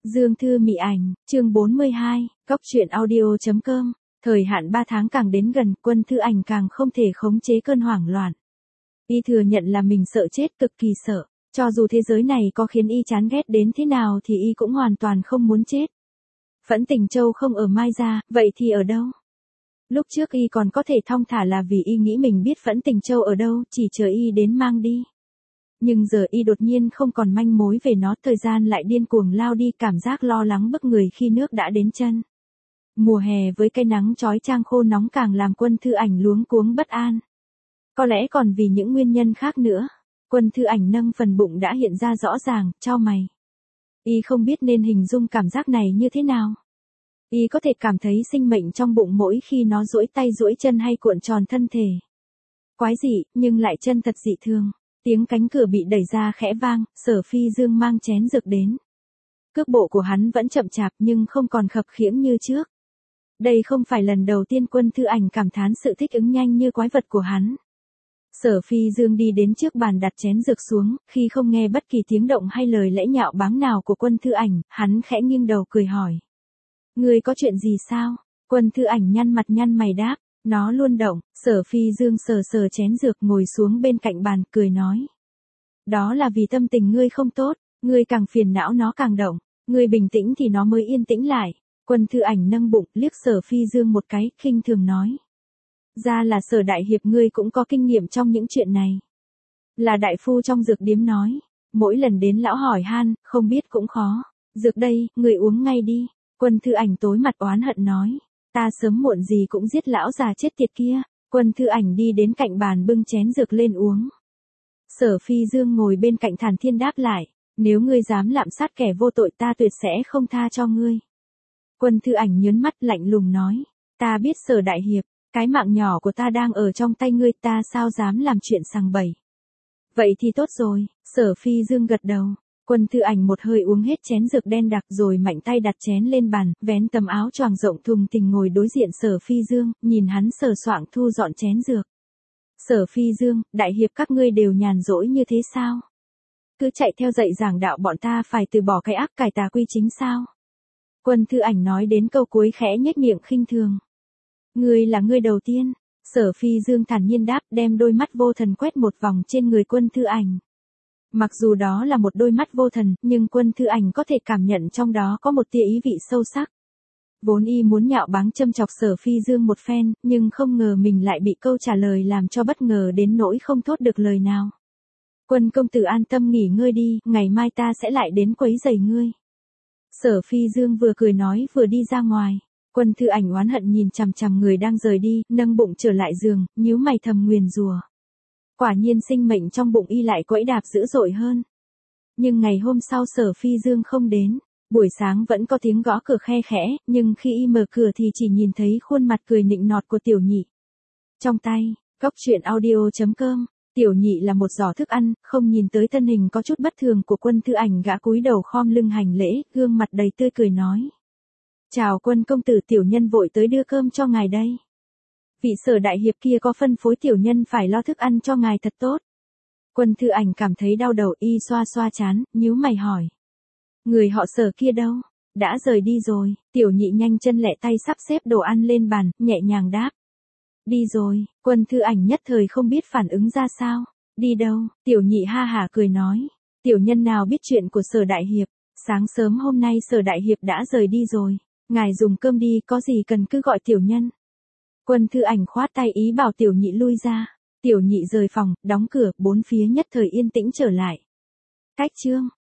Dương Thư Mị Ảnh, chương 42, Cóc truyện audio.com, thời hạn 3 tháng càng đến gần, Quân Thư Ảnh càng không thể khống chế cơn hoảng loạn. Y thừa nhận là mình sợ chết, cực kỳ sợ, cho dù thế giới này có khiến y chán ghét đến thế nào thì y cũng hoàn toàn không muốn chết. Phẫn Tình Châu không ở Mai Gia, vậy thì ở đâu? Lúc trước y còn có thể thong thả là vì y nghĩ mình biết Phẫn Tình Châu ở đâu, chỉ chờ y đến mang đi. Nhưng giờ y đột nhiên không còn manh mối về nó, thời gian lại điên cuồng lao đi, cảm giác lo lắng bức người khi nước đã đến chân. Mùa hè với cái nắng chói chang khô nóng càng làm Quân Thư Ảnh luống cuống bất an. Có lẽ còn vì những nguyên nhân khác nữa. Quân Thư Ảnh nâng phần bụng đã hiện ra rõ ràng, chau mày. Y không biết nên hình dung cảm giác này như thế nào. Y có thể cảm thấy sinh mệnh trong bụng mỗi khi nó duỗi tay duỗi chân hay cuộn tròn thân thể. Quái dị, nhưng lại chân thật dị thường. Tiếng cánh cửa bị đẩy ra khẽ vang, Sở Phi Dương mang chén dược đến. Cước bộ của hắn vẫn chậm chạp nhưng không còn khập khiễng như trước. Đây không phải lần đầu tiên Quân Thư Ảnh cảm thán sự thích ứng nhanh như quái vật của hắn. Sở Phi Dương đi đến trước bàn đặt chén dược xuống, khi không nghe bất kỳ tiếng động hay lời lẽ nhạo báng nào của Quân Thư Ảnh, hắn khẽ nghiêng đầu cười hỏi. Ngươi có chuyện gì sao? Quân Thư Ảnh nhăn mặt nhăn mày đáp. Nó luôn động. Sở Phi Dương sờ sờ chén dược ngồi xuống bên cạnh bàn, cười nói. Đó là vì tâm tình ngươi không tốt, ngươi càng phiền não nó càng động, ngươi bình tĩnh thì nó mới yên tĩnh lại. Quân Thư Ảnh nâng bụng, liếc Sở Phi Dương một cái, khinh thường nói. Ra là Sở đại hiệp ngươi cũng có kinh nghiệm trong những chuyện này. Là đại phu trong dược điếm nói, mỗi lần đến lão hỏi han, không biết cũng khó. Dược đây, ngươi uống ngay đi. Quân Thư Ảnh tối mặt oán hận nói. Ta sớm muộn gì cũng giết lão già chết tiệt kia. Quân Thư Ảnh đi đến cạnh bàn bưng chén dược lên uống. Sở Phi Dương ngồi bên cạnh thản thiên đáp lại. Nếu ngươi dám lạm sát kẻ vô tội ta tuyệt sẽ không tha cho ngươi. Quân Thư Ảnh nhớn mắt lạnh lùng nói. Ta biết Sở đại hiệp, cái mạng nhỏ của ta đang ở trong tay ngươi, ta sao dám làm chuyện sằng bậy. Vậy thì tốt rồi. Sở Phi Dương gật đầu. Quân Thư Ảnh một hơi uống hết chén dược đen đặc rồi mạnh tay đặt chén lên bàn, vén tấm áo choàng rộng thùng thình ngồi đối diện Sở Phi Dương, nhìn hắn sờ soạng thu dọn chén dược. Sở Phi Dương, đại hiệp các ngươi đều nhàn rỗi như thế sao? Cứ chạy theo dạy giảng đạo bọn ta phải từ bỏ cái ác cải tà quy chính sao? Quân Thư Ảnh nói đến câu cuối khẽ nhếch miệng khinh thường. Ngươi là ngươi đầu tiên. Sở Phi Dương thản nhiên đáp, đem đôi mắt vô thần quét một vòng trên người Quân Thư Ảnh. Mặc dù đó là một đôi mắt vô thần, nhưng Quân Thư Ảnh có thể cảm nhận trong đó có một tia ý vị sâu sắc. Vốn y muốn nhạo báng châm chọc Sở Phi Dương một phen, nhưng không ngờ mình lại bị câu trả lời làm cho bất ngờ đến nỗi không thốt được lời nào. Quân công tử an tâm nghỉ ngơi đi, ngày mai ta sẽ lại đến quấy rầy ngươi. Sở Phi Dương vừa cười nói vừa đi ra ngoài. Quân Thư Ảnh oán hận nhìn chằm chằm người đang rời đi, nâng bụng trở lại giường, nhíu mày thầm nguyền rủa. Quả nhiên sinh mệnh trong bụng y lại quẫy đạp dữ dội hơn. Nhưng ngày hôm sau Sở Phi Dương không đến. Buổi sáng vẫn có tiếng gõ cửa khe khẽ, nhưng khi y mở cửa thì chỉ nhìn thấy khuôn mặt cười nịnh nọt của Tiểu Nhị. Trong tay, Cóc truyện audio.com, Tiểu Nhị là một giỏ thức ăn, không nhìn tới thân hình có chút bất thường của Quân Thư Ảnh, gã cúi đầu khom lưng hành lễ, gương mặt đầy tươi cười nói. Chào Quân công tử, tiểu nhân vội tới đưa cơm cho ngài đây. Vị Sở đại hiệp kia có phân phối tiểu nhân phải lo thức ăn cho ngài thật tốt. Quân Thư Ảnh cảm thấy đau đầu, y xoa xoa trán, nhíu mày hỏi. Người họ Sở kia đâu? Đã rời đi rồi. Tiểu Nhị nhanh chân lẹ tay sắp xếp đồ ăn lên bàn, nhẹ nhàng đáp. Đi rồi. Quân Thư Ảnh nhất thời không biết phản ứng ra sao. Đi đâu? Tiểu Nhị ha hả cười nói. Tiểu nhân nào biết chuyện của Sở đại hiệp. Sáng sớm hôm nay Sở đại hiệp đã rời đi rồi. Ngài dùng cơm đi, có gì cần cứ gọi tiểu nhân. Quân Thư Ảnh khoát tay ý bảo Tiểu Nhị lui ra. Tiểu Nhị rời phòng, đóng cửa, bốn phía nhất thời yên tĩnh trở lại. Cách chương.